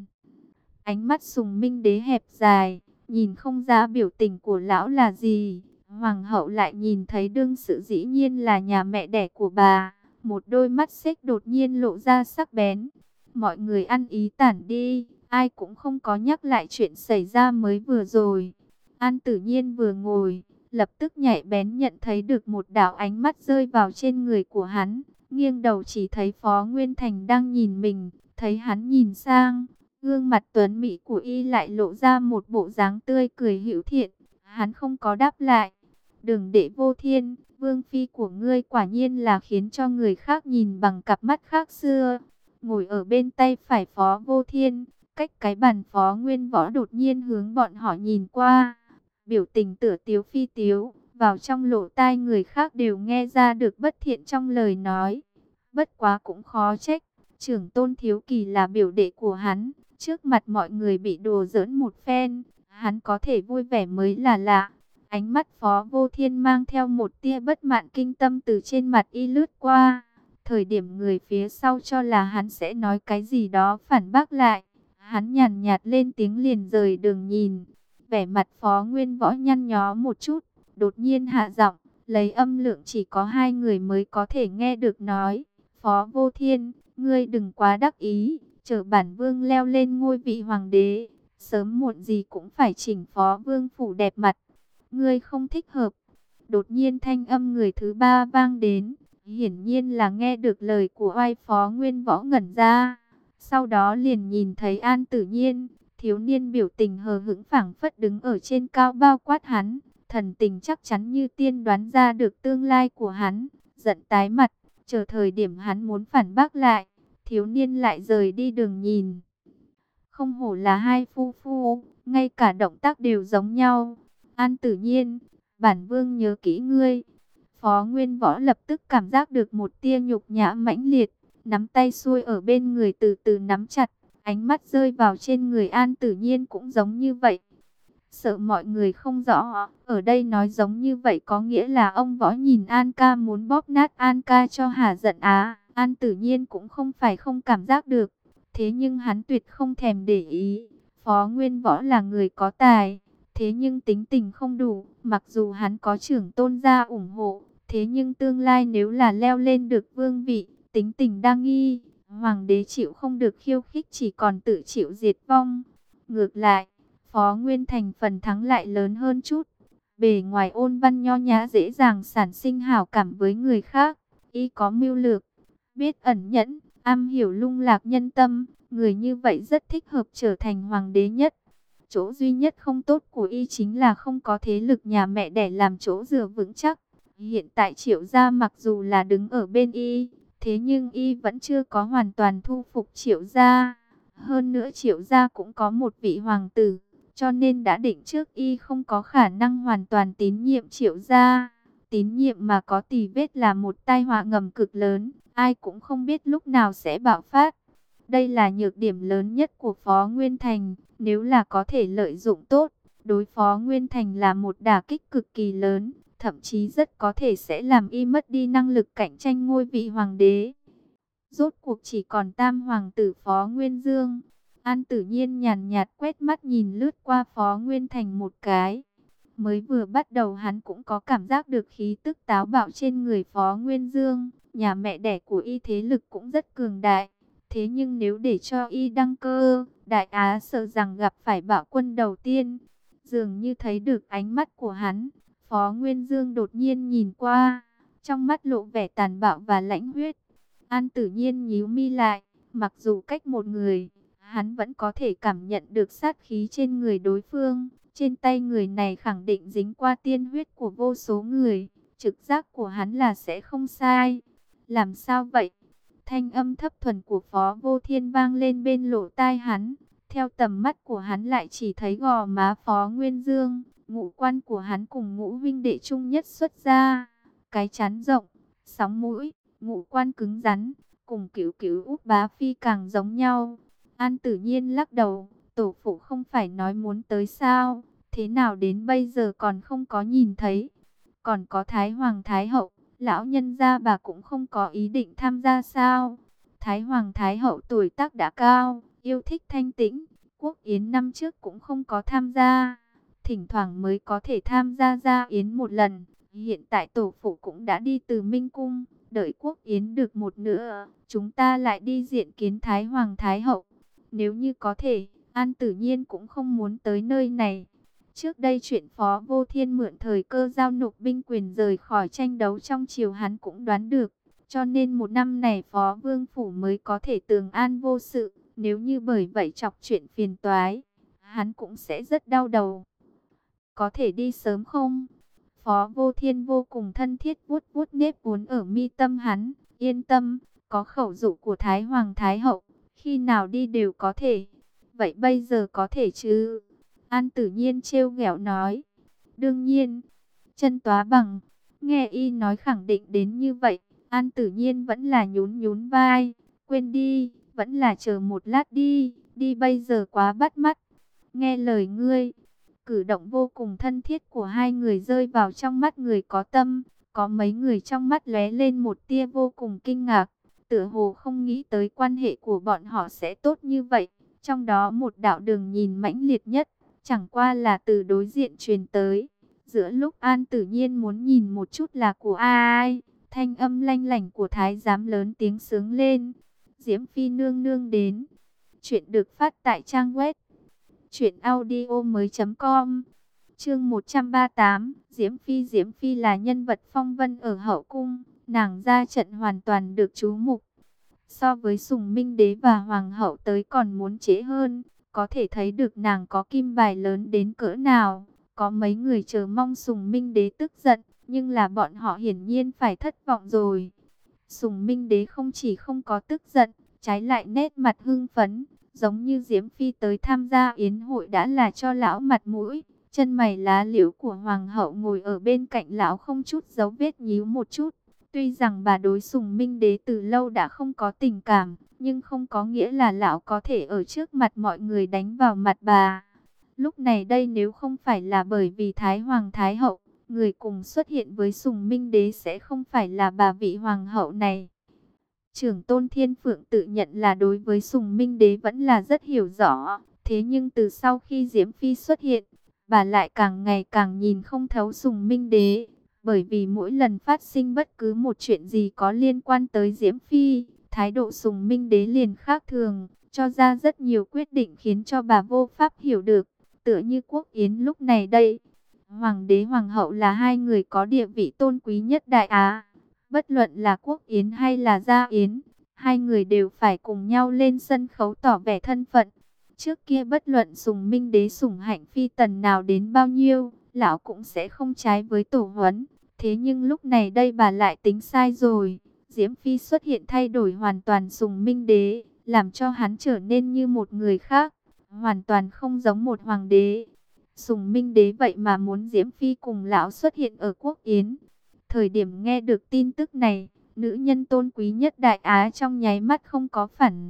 Ánh mắt Sùng Minh Đế hẹp dài, nhìn không ra biểu tình của lão là gì. Hoàng hậu lại nhìn thấy đương sự dĩ nhiên là nhà mẹ đẻ của bà. Một đôi mắt xếch đột nhiên lộ ra sắc bén. Mọi người ăn ý tản đi, ai cũng không có nhắc lại chuyện xảy ra mới vừa rồi. An Tử Nhiên vừa ngồi, lập tức nhạy bén nhận thấy được một đạo ánh mắt rơi vào trên người của hắn. Nghiêng đầu chỉ thấy Phó Nguyên Thành đang nhìn mình, thấy hắn nhìn sang. Gương mặt tuấn mỹ của y lại lộ ra một bộ dáng tươi cười hữu thiện. Hắn không có đáp lại. Đường Đệ Vô Thiên, Vương Phi của ngươi quả nhiên là khiến cho người khác nhìn bằng cặp mắt khác xưa. Ngồi ở bên tay phải Phó Vô Thiên, cách cái bàn Phó Nguyên Võ đột nhiên hướng bọn họ nhìn qua. Biểu tình tựa tiếu phi tiếu, vào trong lỗ tai người khác đều nghe ra được bất thiện trong lời nói. Bất quá cũng khó trách, Trưởng Tôn Thiếu Kỳ là biểu đệ của hắn. Trước mặt mọi người bị đùa giỡn một phen, hắn có thể vui vẻ mới là lạ. Ánh mắt Phó Vô Thiên mang theo một tia bất mãn kinh tâm từ trên mặt y lướt qua. Thời điểm người phía sau cho là hắn sẽ nói cái gì đó phản bác lại. Hắn nhàn nhạt lên tiếng liền rời đường nhìn. Vẻ mặt Phó Nguyên Võ nhăn nhó một chút, đột nhiên hạ giọng, lấy âm lượng chỉ có hai người mới có thể nghe được nói. Phó Vô Thiên, ngươi đừng quá đắc ý, chờ bản vương leo lên ngôi vị hoàng đế, sớm muộn gì cũng phải chỉnh Phó Vương phủ đẹp mặt. Ngươi không thích hợp. Đột nhiên thanh âm người thứ ba vang đến, hiển nhiên là nghe được lời của oai Phó Nguyên Võ ngẩn ra. Sau đó liền nhìn thấy An Tử Nhiên, thiếu niên biểu tình hờ hững phảng phất đứng ở trên cao bao quát hắn, thần tình chắc chắn như tiên đoán ra được tương lai của hắn. giận tái mặt, chờ thời điểm hắn muốn phản bác lại, thiếu niên lại rời đi đường nhìn. Không hổ là hai phu phu, ngay cả động tác đều giống nhau. An Tử Nhiên, bản vương nhớ kỹ ngươi. Phó Nguyên Võ lập tức cảm giác được một tia nhục nhã mãnh liệt, nắm tay xuôi ở bên người từ từ nắm chặt, ánh mắt rơi vào trên người An Tử Nhiên cũng giống như vậy. Sợ mọi người không rõ, ở đây nói giống như vậy có nghĩa là ông Võ nhìn An ca muốn bóp nát An ca cho hả giận á. An Tử Nhiên cũng không phải không cảm giác được, thế nhưng hắn tuyệt không thèm để ý. Phó Nguyên Võ là người có tài, thế nhưng tính tình không đủ, mặc dù hắn có trưởng tôn gia ủng hộ, thế nhưng tương lai nếu là leo lên được vương vị, tính tình đa nghi, hoàng đế chịu không được khiêu khích chỉ còn tự chịu diệt vong. Ngược lại, Phó Nguyên Thành phần thắng lại lớn hơn chút. Bề ngoài ôn văn nho nhã dễ dàng sản sinh hảo cảm với người khác, y có mưu lược, biết ẩn nhẫn, am hiểu lung lạc nhân tâm, người như vậy rất thích hợp trở thành hoàng đế nhất. Chỗ duy nhất không tốt của y chính là không có thế lực nhà mẹ đẻ làm chỗ dựa vững chắc. Hiện tại Triệu gia mặc dù là đứng ở bên y, thế nhưng y vẫn chưa có hoàn toàn thu phục Triệu gia. Hơn nữa Triệu gia cũng có một vị hoàng tử, cho nên đã định trước y không có khả năng hoàn toàn tín nhiệm Triệu gia. Tín nhiệm mà có tì vết là một tai họa ngầm cực lớn, ai cũng không biết lúc nào sẽ bạo phát. Đây là nhược điểm lớn nhất của Phó Nguyên Thành, nếu là có thể lợi dụng tốt, đối Phó Nguyên Thành là một đả kích cực kỳ lớn, thậm chí rất có thể sẽ làm y mất đi năng lực cạnh tranh ngôi vị hoàng đế. Rốt cuộc chỉ còn tam hoàng tử Phó Nguyên Dương. An Tử Nhiên nhàn nhạt quét mắt nhìn lướt qua Phó Nguyên Thành một cái. Mới vừa bắt đầu hắn cũng có cảm giác được khí tức táo bạo trên người Phó Nguyên Dương. Nhà mẹ đẻ của y thế lực cũng rất cường đại. Thế nhưng nếu để cho y đăng cơ, Đại Á sợ rằng gặp phải bạo quân đầu tiên. Dường như thấy được ánh mắt của hắn, Phó Nguyên Dương đột nhiên nhìn qua, trong mắt lộ vẻ tàn bạo và lãnh huyết. An Tử Nhiên nhíu mi lại, mặc dù cách một người, hắn vẫn có thể cảm nhận được sát khí trên người đối phương. Trên tay người này khẳng định dính qua tiên huyết của vô số người, trực giác của hắn là sẽ không sai. Làm sao vậy? Thanh âm thấp thuần của Phó Vô Thiên vang lên bên lỗ tai hắn. Theo tầm mắt của hắn lại chỉ thấy gò má Phó Nguyên Dương, ngũ quan của hắn cùng ngũ huynh đệ trung nhất xuất ra. Cái trán rộng, sóng mũi, ngũ quan cứng rắn, cùng Cửu Cửu Úc Bá Phi càng giống nhau. An Tử Nhiên lắc đầu, tổ phụ không phải nói muốn tới sao, thế nào đến bây giờ còn không có nhìn thấy. Còn có Thái Hoàng Thái Hậu, lão nhân gia bà cũng không có ý định tham gia sao. Thái Hoàng Thái Hậu tuổi tác đã cao, yêu thích thanh tĩnh, quốc yến năm trước cũng không có tham gia, thỉnh thoảng mới có thể tham gia gia yến một lần. Hiện tại tổ phụ cũng đã đi từ Minh Cung, đợi quốc yến được một nửa, chúng ta lại đi diện kiến Thái Hoàng Thái Hậu. Nếu như có thể, An Tử Nhiên cũng không muốn tới nơi này. Trước đây chuyện Phó Vô Thiên mượn thời cơ giao nộp binh quyền rời khỏi tranh đấu trong triều hắn cũng đoán được. Cho nên một năm này Phó Vương Phủ mới có thể tường an vô sự. Nếu như bởi vậy chọc chuyện phiền toái, hắn cũng sẽ rất đau đầu. Có thể đi sớm không? Phó Vô Thiên vô cùng thân thiết vuốt vuốt nếp vốn ở mi tâm hắn. Yên tâm, có khẩu dụ của Thái Hoàng Thái Hậu, khi nào đi đều có thể. Vậy bây giờ có thể chứ? An Tử Nhiên trêu ghẹo nói. Đương nhiên, chân tóa bằng. Nghe y nói khẳng định đến như vậy, An Tử Nhiên vẫn là nhún nhún vai. Quên đi, vẫn là chờ một lát đi, đi bây giờ quá bắt mắt. Nghe lời ngươi. Cử động vô cùng thân thiết của hai người rơi vào trong mắt người có tâm. Có mấy người trong mắt lóe lên một tia vô cùng kinh ngạc, tựa hồ không nghĩ tới quan hệ của bọn họ sẽ tốt như vậy. Trong đó một đạo đường nhìn mãnh liệt nhất, chẳng qua là từ đối diện truyền tới. Giữa lúc An Tử Nhiên muốn nhìn một chút là của ai, thanh âm lanh lảnh của thái giám lớn tiếng sướng lên. Diễm Phi nương nương đến. Chuyện được phát tại trang web truyệnaudiomoi.com. Chương 138, Diễm Phi là nhân vật phong vân ở hậu cung, nàng ra trận hoàn toàn được chú mục. So với Sùng Minh Đế và Hoàng hậu tới còn muốn trễ hơn, có thể thấy được nàng có kim bài lớn đến cỡ nào. Có mấy người chờ mong Sùng Minh Đế tức giận, Nhưng là bọn họ hiển nhiên phải thất vọng rồi. Sùng Minh Đế không chỉ không có tức giận, trái lại nét mặt hưng phấn, giống như Diễm Phi tới tham gia yến hội đã là cho lão mặt mũi. Chân mày lá liễu của hoàng hậu ngồi ở bên cạnh lão không chút dấu vết nhíu một chút. Tuy rằng bà đối Sùng Minh Đế từ lâu đã không có tình cảm, nhưng không có nghĩa là lão có thể ở trước mặt mọi người đánh vào mặt bà. Lúc này đây nếu không phải là bởi vì Thái Hoàng Thái Hậu, người cùng xuất hiện với Sùng Minh Đế sẽ không phải là bà vị hoàng hậu này. Trưởng tôn Thiên Phượng tự nhận là đối với Sùng Minh Đế vẫn là rất hiểu rõ. Thế nhưng từ sau khi Diễm Phi xuất hiện, bà lại càng ngày càng nhìn không thấu Sùng Minh Đế. Bởi vì mỗi lần phát sinh bất cứ một chuyện gì có liên quan tới Diễm Phi, thái độ Sùng Minh Đế liền khác thường, cho ra rất nhiều quyết định khiến cho bà vô pháp hiểu được. Tựa như quốc yến lúc này đây, Hoàng đế Hoàng hậu là hai người có địa vị tôn quý nhất Đại Á. Bất luận là quốc yến hay là gia yến, hai người đều phải cùng nhau lên sân khấu tỏ vẻ thân phận. Trước kia bất luận Sùng Minh Đế sủng hạnh phi tần nào đến bao nhiêu, lão cũng sẽ không trái với tổ huấn. Thế nhưng lúc này đây bà lại tính sai rồi. Diễm Phi xuất hiện thay đổi hoàn toàn Sùng Minh Đế, làm cho hắn trở nên như một người khác, hoàn toàn không giống một hoàng đế. Sùng Minh Đế vậy mà muốn Diễm Phi cùng lão xuất hiện ở quốc yến. Thời điểm nghe được tin tức này, nữ nhân tôn quý nhất Đại Á trong nháy mắt không có phản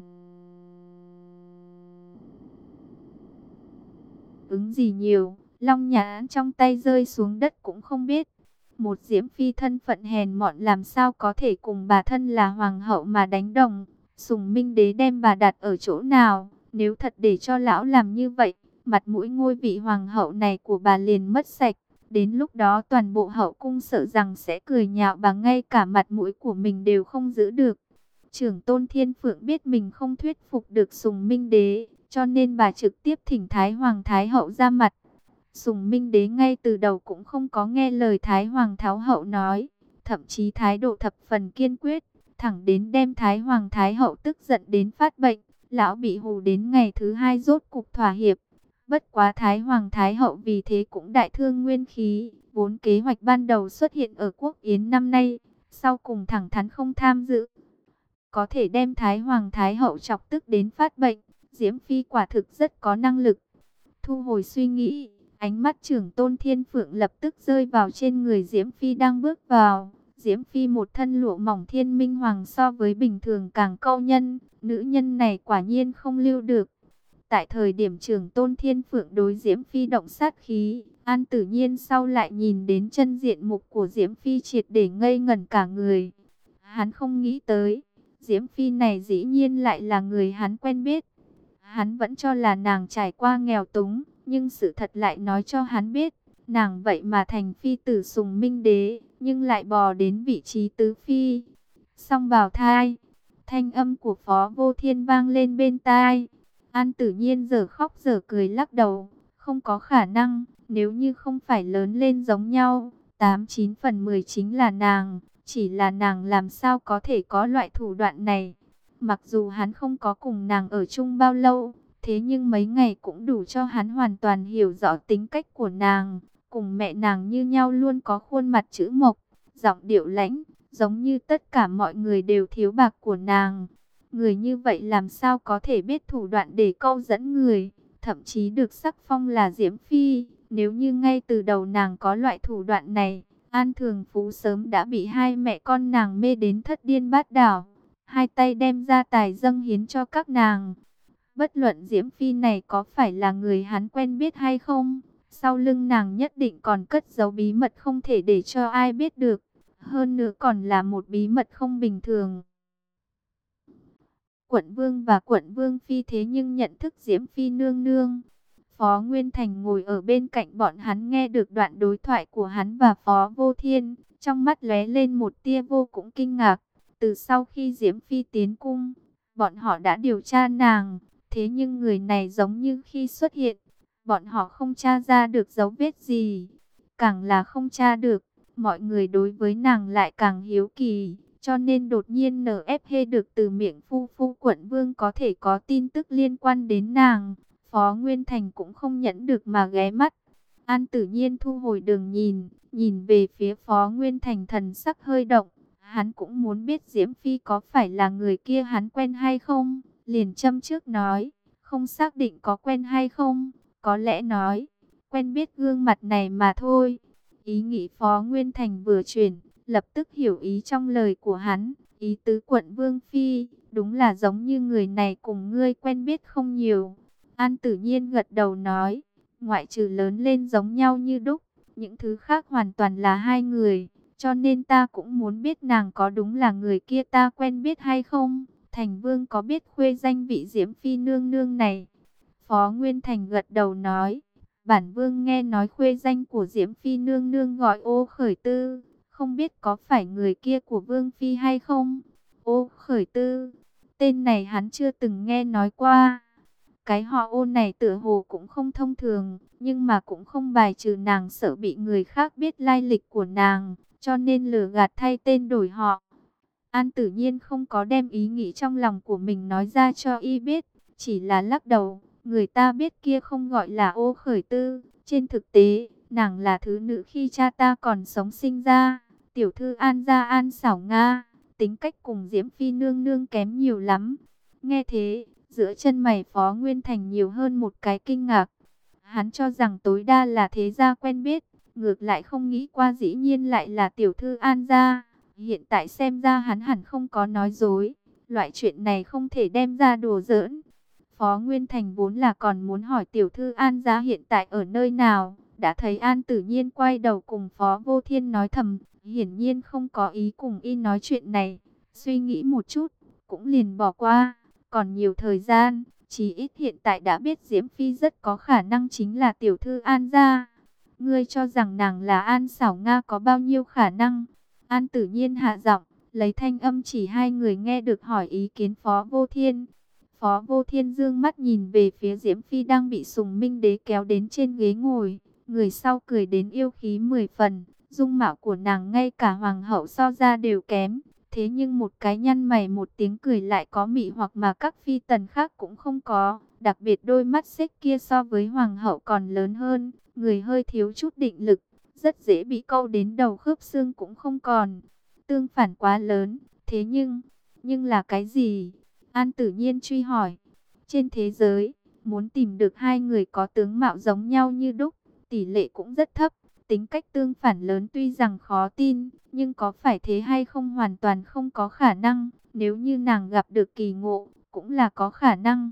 ứng gì nhiều, long nhãn trong tay rơi xuống đất cũng không biết. Một Diễm Phi thân phận hèn mọn làm sao có thể cùng bà thân là hoàng hậu mà đánh đồng. Sùng Minh Đế đem bà đặt ở chỗ nào? Nếu thật để cho lão làm như vậy, mặt mũi ngôi vị hoàng hậu này của bà liền mất sạch. Đến lúc đó toàn bộ hậu cung sợ rằng sẽ cười nhạo bà, ngay cả mặt mũi của mình đều không giữ được. Trưởng tôn Thiên Phượng biết mình không thuyết phục được Sùng Minh Đế, cho nên bà trực tiếp thỉnh Thái Hoàng Thái Hậu ra mặt. Sùng Minh Đế ngay từ đầu cũng không có nghe lời Thái Hoàng Thái Hậu nói, thậm chí thái độ thập phần kiên quyết, thẳng đến đem Thái Hoàng Thái Hậu tức giận đến phát bệnh. Lão bị hù đến ngày thứ hai rốt cục thỏa hiệp. Bất quá Thái Hoàng Thái Hậu vì thế cũng đại thương nguyên khí, vốn kế hoạch ban đầu xuất hiện ở quốc yến năm nay, sau cùng thẳng thắn không tham dự. Có thể đem Thái Hoàng Thái Hậu chọc tức đến phát bệnh, Diễm Phi quả thực rất có năng lực. Thu hồi suy nghĩ, ánh mắt trưởng tôn Thiên Phượng lập tức rơi vào trên người Diễm Phi đang bước vào. Diễm Phi một thân lụa mỏng thiên minh hoàng so với bình thường càng câu nhân, nữ nhân này quả nhiên không lưu được. Tại thời điểm trưởng tôn Thiên Phượng đối Diễm Phi động sát khí, An Tử Nhiên sau lại nhìn đến chân diện mục của Diễm Phi triệt để ngây ngẩn cả người. Hắn không nghĩ tới, Diễm Phi này dĩ nhiên lại là người hắn quen biết. Hắn vẫn cho là nàng trải qua nghèo túng, nhưng sự thật lại nói cho hắn biết, nàng vậy mà thành phi tử Sùng Minh Đế, nhưng lại bò đến vị trí tứ phi. Song bào thai, thanh âm của Phó Vô Thiên vang lên bên tai. An Tử Nhiên giờ khóc giờ cười lắc đầu, không có khả năng, nếu như không phải lớn lên giống nhau, 89 phần 10 chính là nàng, chỉ là nàng làm sao có thể có loại thủ đoạn này. Mặc dù hắn không có cùng nàng ở chung bao lâu, thế nhưng mấy ngày cũng đủ cho hắn hoàn toàn hiểu rõ tính cách của nàng. Cùng mẹ nàng như nhau, luôn có khuôn mặt chữ mộc, giọng điệu lãnh, giống như tất cả mọi người đều thiếu bạc của nàng. Người như vậy làm sao có thể biết thủ đoạn để câu dẫn người, thậm chí được sắc phong là Diễm Phi. Nếu như ngay từ đầu nàng có loại thủ đoạn này, An Thường Phú sớm đã bị hai mẹ con nàng mê đến thất điên bát đảo, hai tay đem gia tài dâng hiến cho các nàng. Bất luận Diễm Phi này có phải là người hắn quen biết hay không, sau lưng nàng nhất định còn cất giấu bí mật không thể để cho ai biết được. Hơn nữa còn là một bí mật không bình thường. Quận Vương và Quận Vương Phi thế nhưng nhận thức Diễm Phi nương nương. Phó Nguyên Thành ngồi ở bên cạnh bọn hắn nghe được đoạn đối thoại của hắn và Phó Vô Thiên, trong mắt lóe lên một tia vô cùng kinh ngạc. Từ sau khi Diễm Phi tiến cung, bọn họ đã điều tra nàng, thế nhưng người này giống như khi xuất hiện, bọn họ không tra ra được dấu vết gì. Càng là không tra được, mọi người đối với nàng lại càng hiếu kỳ, cho nên đột nhiên NFH được từ miệng phu quận vương có thể có tin tức liên quan đến nàng. Phó Nguyên Thành cũng không nhẫn được mà ghé mắt. An Tử Nhiên thu hồi đường nhìn, nhìn về phía Phó Nguyên Thành, thần sắc hơi động. Hắn cũng muốn biết Diễm Phi có phải là người kia hắn quen hay không. Liền châm trước nói, không xác định có quen hay không, có lẽ nói, quen biết gương mặt này mà thôi. Ý nghĩ Phó Nguyên Thành vừa chuyển, lập tức hiểu ý trong lời của hắn. Ý tứ quận Vương Phi, đúng là giống như người này cùng ngươi quen biết không nhiều. An Tử Nhiên gật đầu nói, ngoại trừ lớn lên giống nhau như đúc, những thứ khác hoàn toàn là hai người. Cho nên ta cũng muốn biết nàng có đúng là người kia ta quen biết hay không. Thành Vương có biết khuê danh vị Diễm Phi nương nương này? Phó Nguyên Thành gật đầu nói, bản Vương nghe nói khuê danh của Diễm Phi nương nương gọi Ô Khởi Tư, không biết có phải người kia của Vương Phi hay không? Ô Khởi Tư, tên này hắn chưa từng nghe nói qua. Cái họ Ô này tựa hồ cũng không thông thường, nhưng mà cũng không bài trừ nàng sợ bị người khác biết lai lịch của nàng, cho nên lừa gạt thay tên đổi họ. An Tử Nhiên không có đem ý nghĩ trong lòng của mình nói ra cho y biết, chỉ là lắc đầu, người ta biết kia không gọi là Ô Khởi Tư, trên thực tế, nàng là thứ nữ khi cha ta còn sống sinh ra, tiểu thư An gia An Xảo Nga, tính cách cùng Diễm Phi nương nương kém nhiều lắm. Nghe thế, giữa chân mày Phó Nguyên Thành nhiều hơn một cái kinh ngạc. Hắn cho rằng tối đa là thế gia quen biết, ngược lại không nghĩ qua dĩ nhiên lại là tiểu thư An gia. Hiện tại xem ra hắn hẳn không có nói dối, loại chuyện này không thể đem ra đùa giỡn. Phó Nguyên Thành vốn là còn muốn hỏi tiểu thư An gia hiện tại ở nơi nào, đã thấy An Tử Nhiên quay đầu cùng Phó Vô Thiên nói thầm, hiển nhiên không có ý cùng y nói chuyện này. Suy nghĩ một chút, cũng liền bỏ qua, còn nhiều thời gian, chỉ ít hiện tại đã biết Diễm Phi rất có khả năng chính là tiểu thư An gia. Ngươi cho rằng nàng là An Xảo Nga có bao nhiêu khả năng? An Tử Nhiên hạ giọng, lấy thanh âm chỉ hai người nghe được hỏi ý kiến Phó Vô Thiên. Phó Vô Thiên dương mắt nhìn về phía Diễm Phi đang bị Sùng Minh Đế kéo đến trên ghế ngồi. Người sau cười đến yêu khí 10 phần, dung mạo của nàng ngay cả hoàng hậu so ra đều kém. Thế nhưng một cái nhăn mày một tiếng cười lại có mị hoặc mà các phi tần khác cũng không có. Đặc biệt đôi mắt xích kia so với hoàng hậu còn lớn hơn, người hơi thiếu chút định lực, rất dễ bị câu đến đầu khớp xương cũng không còn. Tương phản quá lớn, thế nhưng là cái gì? An Tử Nhiên truy hỏi. Trên thế giới, muốn tìm được hai người có tướng mạo giống nhau như đúc, tỷ lệ cũng rất thấp. Tính cách tương phản lớn tuy rằng khó tin, nhưng có phải thế hay không hoàn toàn không có khả năng. Nếu như nàng gặp được kỳ ngộ, cũng là có khả năng.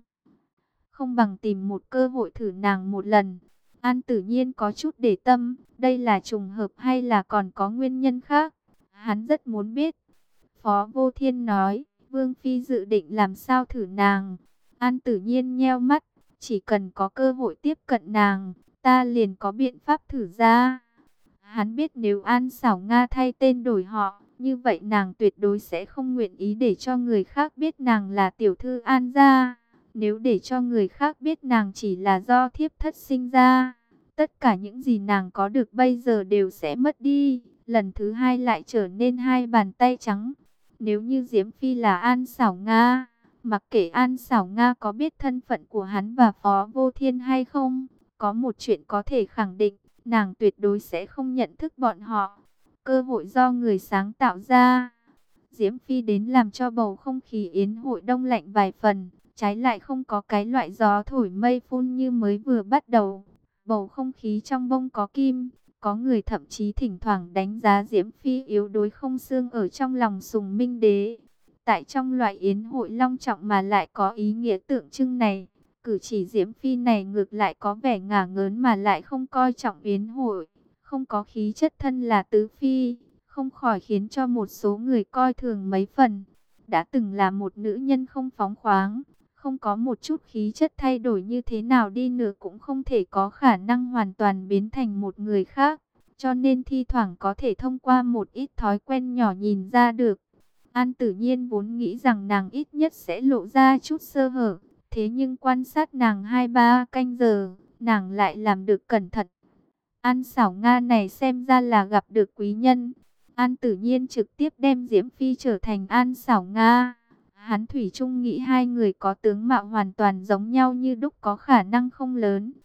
Không bằng tìm một cơ hội thử nàng một lần. An Tử Nhiên có chút để tâm, đây là trùng hợp hay là còn có nguyên nhân khác? Hắn rất muốn biết. Phó Vô Thiên nói, Vương Phi dự định làm sao thử nàng. An Tử Nhiên nheo mắt, chỉ cần có cơ hội tiếp cận nàng, ta liền có biện pháp thử ra. Hắn biết nếu An Xảo Nga thay tên đổi họ, như vậy nàng tuyệt đối sẽ không nguyện ý để cho người khác biết nàng là tiểu thư An gia. Nếu để cho người khác biết nàng chỉ là do thiếp thất sinh ra, tất cả những gì nàng có được bây giờ đều sẽ mất đi. Lần thứ hai lại trở nên hai bàn tay trắng. Nếu như Diễm Phi là An Xảo Nga, mặc kệ An Xảo Nga có biết thân phận của hắn và Phó Vô Thiên hay không, có một chuyện có thể khẳng định, nàng tuyệt đối sẽ không nhận thức bọn họ. Cơ hội do người sáng tạo ra. Diễm Phi đến làm cho bầu không khí yến hội đông lạnh vài phần, trái lại không có cái loại gió thổi mây phun như mới vừa bắt đầu. Bầu không khí trong bông có kim, có người thậm chí thỉnh thoảng đánh giá Diễm Phi yếu đuối không xương ở trong lòng Sùng Minh Đế. Tại trong loại yến hội long trọng mà lại có ý nghĩa tượng trưng này, cử chỉ Diễm Phi này ngược lại có vẻ ngả ngớn mà lại không coi trọng yến hội, không có khí chất thân là tứ phi, không khỏi khiến cho một số người coi thường mấy phần. Đã từng là một nữ nhân không phóng khoáng, không có một chút khí chất thay đổi như thế nào đi nữa cũng không thể có khả năng hoàn toàn biến thành một người khác. Cho nên thi thoảng có thể thông qua một ít thói quen nhỏ nhìn ra được. An Tử Nhiên vốn nghĩ rằng nàng ít nhất sẽ lộ ra chút sơ hở. Thế nhưng quan sát nàng 2-3 canh giờ, nàng lại làm được cẩn thận. An Xảo Nga này xem ra là gặp được quý nhân. An Tử Nhiên trực tiếp đem Diễm Phi trở thành An Xảo Nga. Hắn thủy chung nghĩ hai người có tướng mạo hoàn toàn giống nhau như đúc có khả năng không lớn.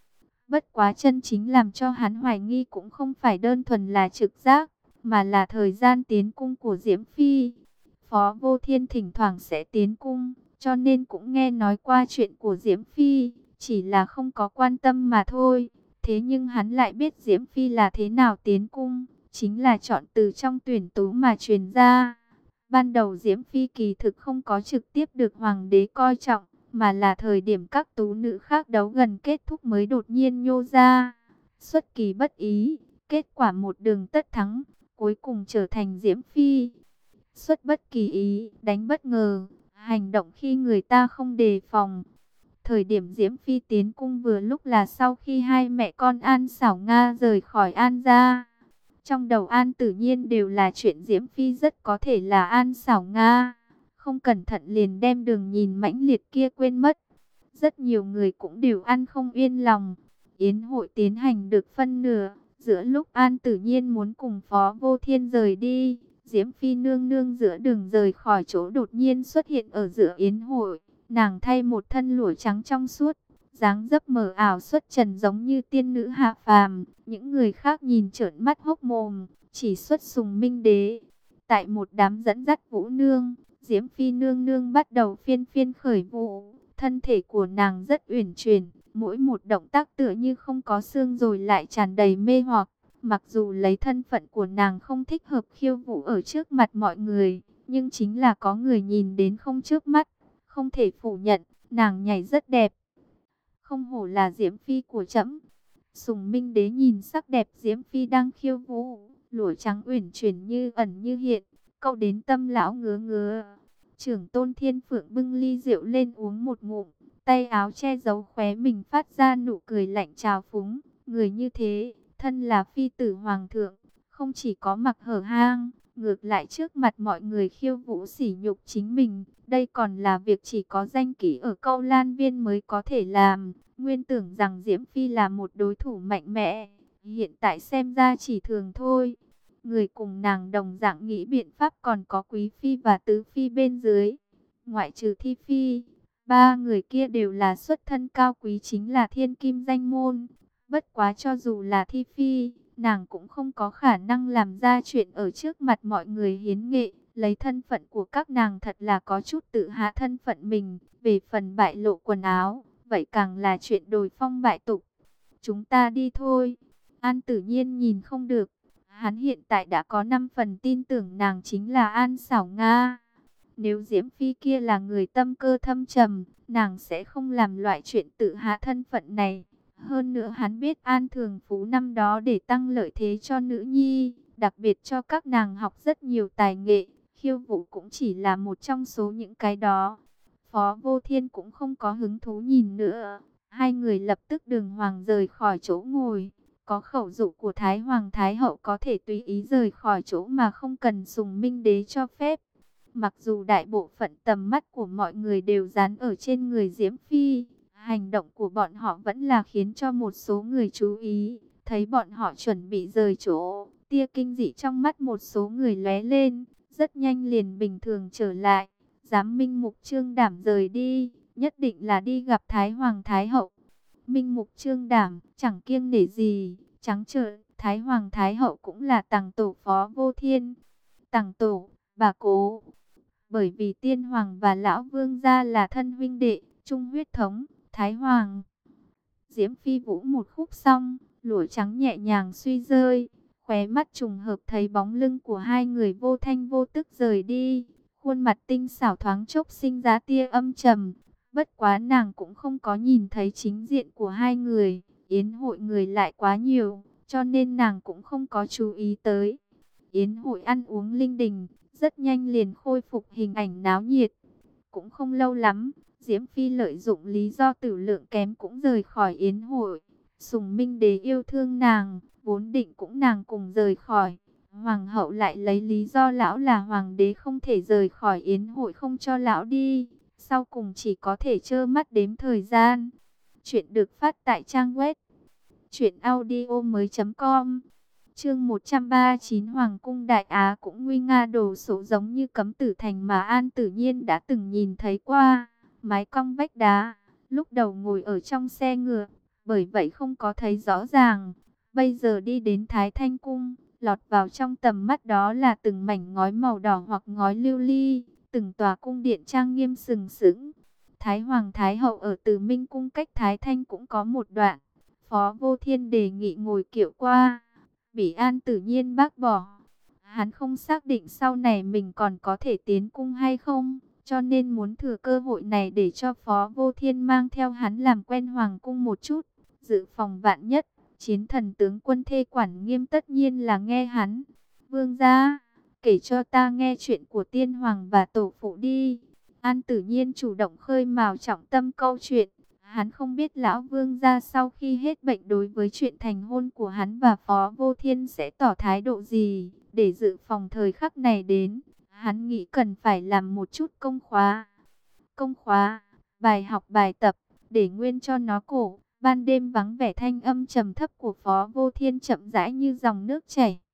Bất quá chân chính làm cho hắn hoài nghi cũng không phải đơn thuần là trực giác, mà là thời gian tiến cung của Diễm Phi. Phó Vô Thiên thỉnh thoảng sẽ tiến cung, cho nên cũng nghe nói qua chuyện của Diễm Phi, chỉ là không có quan tâm mà thôi. Thế nhưng hắn lại biết Diễm Phi là thế nào tiến cung, chính là chọn từ trong tuyển tú mà truyền ra. Ban đầu Diễm Phi kỳ thực không có trực tiếp được hoàng đế coi trọng, mà là thời điểm các tú nữ khác đấu gần kết thúc mới đột nhiên nhô ra. Xuất kỳ bất ý, kết quả một đường tất thắng, cuối cùng trở thành Diễm Phi. Xuất bất kỳ ý, đánh bất ngờ, hành động khi người ta không đề phòng. Thời điểm Diễm Phi tiến cung vừa lúc là sau khi hai mẹ con An Xảo Nga rời khỏi An gia. Trong đầu An Tử Nhiên đều là chuyện Diễm Phi rất có thể là An Xảo Nga. Không cẩn thận liền đem đường nhìn mãnh liệt kia quên mất. Rất nhiều người cũng đều ăn không yên lòng. Yến hội tiến hành được phân nửa. Giữa lúc An Tử Nhiên muốn cùng Phó Vô Thiên rời đi, Diễm Phi nương nương giữa đường rời khỏi chỗ đột nhiên xuất hiện ở giữa yến hội. Nàng thay một thân lụa trắng trong suốt, dáng dấp mờ ảo xuất trần giống như tiên nữ hạ phàm. Những người khác nhìn trợn mắt hốc mồm, chỉ xuất Sùng Minh Đế. Tại một đám dẫn dắt vũ nương, Diễm Phi nương nương bắt đầu phiên phiên khởi vũ. Thân thể của nàng rất uyển chuyển, mỗi một động tác tựa như không có xương rồi lại tràn đầy mê hoặc. Mặc dù lấy thân phận của nàng không thích hợp khiêu vũ ở trước mặt mọi người, nhưng chính là có người nhìn đến không chớp mắt. Không thể phủ nhận, nàng nhảy rất đẹp. Không hổ là Diễm Phi của trẫm. Sùng Minh Đế nhìn sắc đẹp Diễm Phi đang khiêu vũ, lụa trắng uyển chuyển như ẩn như hiện, câu đến tâm lão ngứa ngứa. Trưởng tôn Thiên Phượng bưng ly rượu lên uống một ngụm, tay áo che giấu khóe mình phát ra nụ cười lạnh trào phúng. Người như thế, thân là phi tử hoàng thượng, không chỉ có mặc hở hang, ngược lại trước mặt mọi người khiêu vũ sỉ nhục chính mình. Đây còn là việc chỉ có danh ký ở Câu Lan Viên mới có thể làm. Nguyên tưởng rằng Diễm Phi là một đối thủ mạnh mẽ, hiện tại xem ra chỉ thường thôi. Người cùng nàng đồng dạng nghĩ biện pháp còn có Quý Phi và Tứ Phi bên dưới. Ngoại trừ Thi Phi, ba người kia đều là xuất thân cao quý, chính là thiên kim danh môn. Bất quá cho dù là Thi Phi, nàng cũng không có khả năng làm ra chuyện ở trước mặt mọi người hiến nghệ. Lấy thân phận của các nàng thật là có chút tự hạ thân phận mình. Về phần bại lộ quần áo, vậy càng là chuyện đồi phong bại tục. Chúng ta đi thôi. An Tử Nhiên nhìn không được. Hắn hiện tại đã có 5 phần tin tưởng nàng chính là An Xảo Nga. Nếu Diễm Phi kia là người tâm cơ thâm trầm, nàng sẽ không làm loại chuyện tự hạ thân phận này. Hơn nữa hắn biết An Thường Phú năm đó để tăng lợi thế cho nữ nhi, đặc biệt cho các nàng học rất nhiều tài nghệ. Khiêu vũ cũng chỉ là một trong số những cái đó. Phó Vô Thiên cũng không có hứng thú nhìn nữa. Hai người lập tức đường hoàng rời khỏi chỗ ngồi. Có khẩu dụ của Thái Hoàng Thái Hậu có thể tùy ý rời khỏi chỗ mà không cần Sùng Minh Đế cho phép. Mặc dù đại bộ phận tầm mắt của mọi người đều dán ở trên người Diễm Phi, hành động của bọn họ vẫn là khiến cho một số người chú ý. Thấy bọn họ chuẩn bị rời chỗ, tia kinh dị trong mắt một số người lóe lên, rất nhanh liền bình thường trở lại. Dám Minh Mục Trương Đảm rời đi, nhất định là đi gặp Thái Hoàng Thái Hậu. Minh Mục Trương Đảm chẳng kiêng nể gì, trắng trợn. Thái Hoàng Thái Hậu cũng là tằng tổ Phó Vô Thiên. Tằng tổ, bà cố. Bởi vì Tiên Hoàng và Lão Vương gia là thân huynh đệ, chung huyết thống. Thái Hoàng Diễm Phi vũ một khúc xong, lụa trắng nhẹ nhàng suy rơi, khóe mắt trùng hợp thấy bóng lưng của hai người vô thanh vô tức rời đi. Khuôn mặt tinh xảo thoáng chốc sinh ra tia âm trầm. Bất quá nàng cũng không có nhìn thấy chính diện của hai người. Yến hội người lại quá nhiều, cho nên nàng cũng không có chú ý tới. Yến hội ăn uống linh đình, rất nhanh liền khôi phục hình ảnh náo nhiệt. Cũng không lâu lắm, Diễm Phi lợi dụng lý do tử lượng kém cũng rời khỏi yến hội. Sùng Minh Đế yêu thương nàng, vốn định cũng nàng cùng rời khỏi. Hoàng hậu lại lấy lý do lão là hoàng đế không thể rời khỏi yến hội không cho lão đi. Sau cùng chỉ có thể trơ mắt đếm thời gian. Chuyện được phát tại trang web truyệnaudiomoi.com. Chương 139 Hoàng cung Đại Á cũng nguy nga đồ sộ giống như Cấm Tử Thành mà An Tử Nhiên đã từng nhìn thấy qua. Mái cong vách đá, lúc đầu ngồi ở trong xe ngựa, bởi vậy không có thấy rõ ràng. Bây giờ đi đến Thái Thanh Cung, lọt vào trong tầm mắt đó là từng mảnh ngói màu đỏ hoặc ngói lưu ly, từng tòa cung điện trang nghiêm sừng sững. Thái Hoàng Thái Hậu ở Từ Minh Cung cách Thái Thanh cũng có một đoạn. Phó Vô Thiên đề nghị ngồi kiệu qua. Bỉ An tự nhiên bác bỏ. Hắn không xác định sau này mình còn có thể tiến cung hay không, cho nên muốn thừa cơ hội này để cho Phó Vô Thiên mang theo hắn làm quen Hoàng cung một chút, dự phòng vạn nhất. Chiến thần tướng quân Thê Quản Nghiêm tất nhiên là nghe hắn. Vương gia, kể cho ta nghe chuyện của tiên hoàng và tổ phụ đi. An tự nhiên chủ động khơi mào trọng tâm câu chuyện. Hắn không biết lão vương gia sau khi hết bệnh đối với chuyện thành hôn của hắn và Phó Vô Thiên sẽ tỏ thái độ gì. Để dự phòng thời khắc này đến, hắn nghĩ cần phải làm một chút công khóa. Công khóa, bài học bài tập, để nguyên cho nó cổ. Ban đêm vắng vẻ thanh âm trầm thấp của Phó Vô Thiên chậm rãi như dòng nước chảy.